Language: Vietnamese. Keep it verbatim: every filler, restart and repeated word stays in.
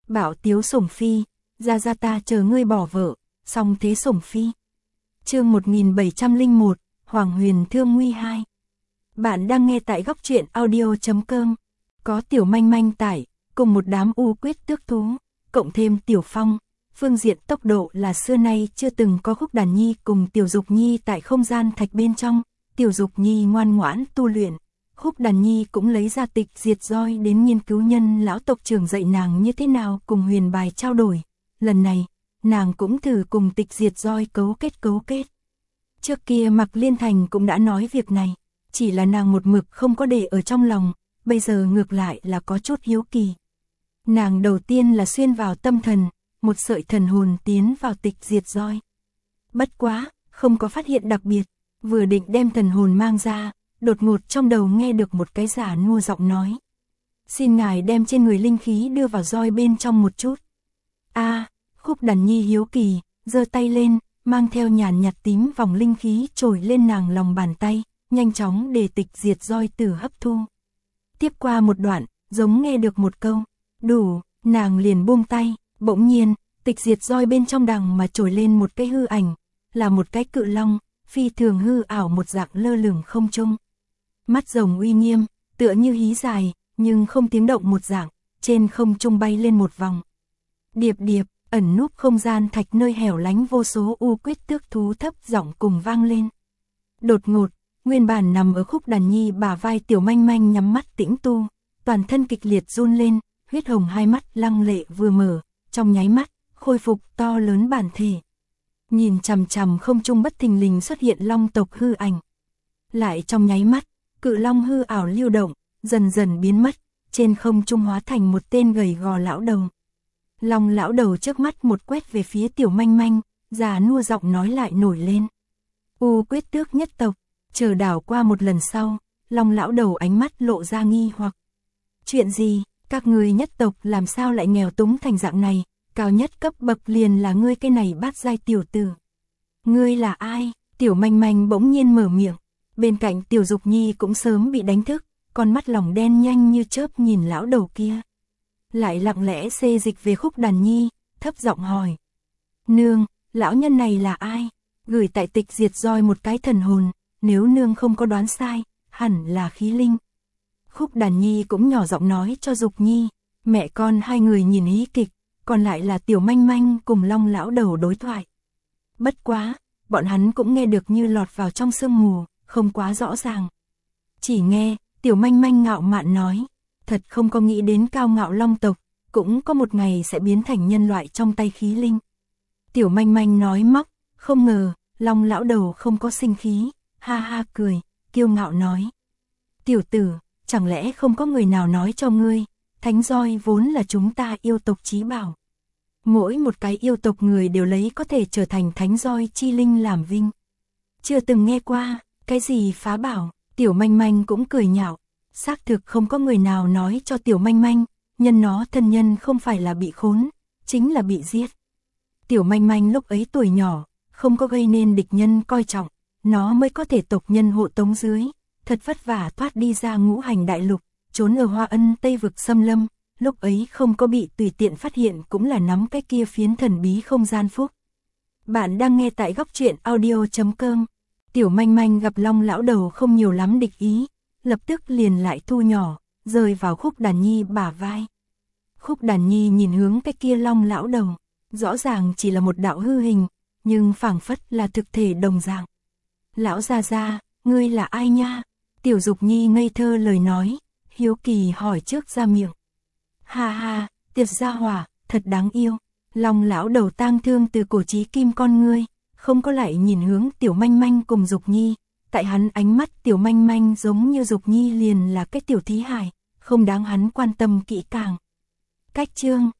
Bảo tiếu sủng phi, ra ra ta chờ ngươi bỏ vợ, song thế sủng phi. Chương một nghìn bảy trăm lẻ một, Hoàng Huyền Thương Nguy hai. Bạn đang nghe tại góc truyện audio chấm com. Có Tiểu Manh Manh tải, cùng một đám u quyết tước thú, cộng thêm Tiểu Phong, phương diện tốc độ là xưa nay chưa từng có. Khúc Đàn Nhi cùng Tiểu Dục Nhi tại không gian thạch bên trong, Tiểu Dục Nhi ngoan ngoãn tu luyện. Khúc Đàn Nhi cũng lấy ra tịch diệt roi đến nghiên cứu nhân lão tộc trưởng dạy nàng như thế nào cùng huyền bài trao đổi. Lần này, nàng cũng thử cùng tịch diệt roi cấu kết cấu kết. Trước kia Mạc Liên Thành cũng đã nói việc này, chỉ là nàng một mực không có để ở trong lòng, bây giờ ngược lại là có chút hiếu kỳ. Nàng đầu tiên là xuyên vào tâm thần, một sợi thần hồn tiến vào tịch diệt roi. Bất quá, không có phát hiện đặc biệt, vừa định đem thần hồn mang ra, đột ngột trong đầu nghe được một cái giả nua giọng nói. Xin ngài đem trên người linh khí đưa vào roi bên trong một chút. A, à, Khúc Đàn Nhi hiếu kỳ, giơ tay lên, mang theo nhàn nhạt tím vòng linh khí trồi lên nàng lòng bàn tay, nhanh chóng để tịch diệt roi tử hấp thu. Tiếp qua một đoạn, giống nghe được một câu, đủ, nàng liền buông tay, bỗng nhiên, tịch diệt roi bên trong đằng mà trồi lên một cái hư ảnh, là một cái cự long, phi thường hư ảo một dạng lơ lửng không trung. Mắt rồng uy nghiêm, tựa như hí dài, nhưng không tiếng động một dạng, trên không trung bay lên một vòng. Điệp điệp, ẩn núp không gian thạch nơi hẻo lánh vô số u quyết tước thú thấp giọng cùng vang lên. Đột ngột, nguyên bản nằm ở Khúc Đàn Nhi bả vai Tiểu Manh Manh nhắm mắt tĩnh tu, toàn thân kịch liệt run lên, huyết hồng hai mắt lăng lệ vừa mở, trong nháy mắt, khôi phục to lớn bản thể. Nhìn chằm chằm không trung bất thình lình xuất hiện long tộc hư ảnh. Lại trong nháy mắt, cự long hư ảo lưu động, dần dần biến mất, trên không trung hóa thành một tên gầy gò lão đầu. Long lão đầu trước mắt một quét về phía Tiểu Manh Manh, già nua giọng nói lại nổi lên. U quyết tước nhất tộc, chờ đảo qua một lần sau, Long lão đầu ánh mắt lộ ra nghi hoặc. Chuyện gì, các người nhất tộc làm sao lại nghèo túng thành dạng này, cao nhất cấp bậc liền là ngươi cái này bát giai tiểu tử. Ngươi là ai? Tiểu Manh Manh bỗng nhiên mở miệng, bên cạnh Tiểu Dục Nhi cũng sớm bị đánh thức, con mắt lòng đen nhanh như chớp nhìn lão đầu kia. Lại lặng lẽ xê dịch về Khúc Đàn Nhi, thấp giọng hỏi. Nương, lão nhân này là ai? Gửi tại tịch diệt roi một cái thần hồn, nếu nương không có đoán sai, hẳn là khí linh. Khúc Đàn Nhi cũng nhỏ giọng nói cho Dục Nhi, mẹ con hai người nhìn hí kịch, còn lại là Tiểu Manh Manh cùng Long lão đầu đối thoại. Bất quá, bọn hắn cũng nghe được như lọt vào trong sương mù, không quá rõ ràng. Chỉ nghe, Tiểu Manh Manh ngạo mạn nói, thật không có nghĩ đến cao ngạo long tộc, cũng có một ngày sẽ biến thành nhân loại trong tay khí linh. Tiểu Manh Manh nói móc, không ngờ, Long lão đầu không có sinh khí, ha ha cười, kiêu ngạo nói. Tiểu tử, chẳng lẽ không có người nào nói cho ngươi, thánh roi vốn là chúng ta yêu tộc chí bảo. Mỗi một cái yêu tộc người đều lấy có thể trở thành thánh roi chi linh làm vinh. Chưa từng nghe qua, cái gì phá bảo, Tiểu Manh Manh cũng cười nhạo. Xác thực không có người nào nói cho Tiểu Manh Manh, nhân nó thân nhân không phải là bị khốn, chính là bị giết. Tiểu Manh Manh lúc ấy tuổi nhỏ, không có gây nên địch nhân coi trọng, nó mới có thể tộc nhân hộ tống dưới, thật vất vả thoát đi ra ngũ hành đại lục, trốn ở Hoa Ân Tây vực xâm lâm, lúc ấy không có bị tùy tiện phát hiện cũng là nắm cái kia phiến thần bí không gian phúc. Bạn đang nghe tại góc truyện audio chấm com. Tiểu Manh Manh gặp Long lão đầu không nhiều lắm địch ý, lập tức liền lại thu nhỏ, rơi vào Khúc Đàn Nhi bả vai. Khúc Đàn Nhi nhìn hướng cái kia Long lão đầu, rõ ràng chỉ là một đạo hư hình, nhưng phảng phất là thực thể đồng dạng. Lão gia gia, ngươi là ai nha? Tiểu Dục Nhi ngây thơ lời nói, hiếu kỳ hỏi trước ra miệng. Ha ha, tiệt gia hỏa, thật đáng yêu. Long lão đầu tang thương từ cổ chí kim con ngươi, không có lại nhìn hướng Tiểu Manh Manh cùng Dục Nhi. Tại hắn ánh mắt Tiểu Manh Manh giống như Dục Nhi liền là cái tiểu thí hài, không đáng hắn quan tâm kỹ càng. Cách chương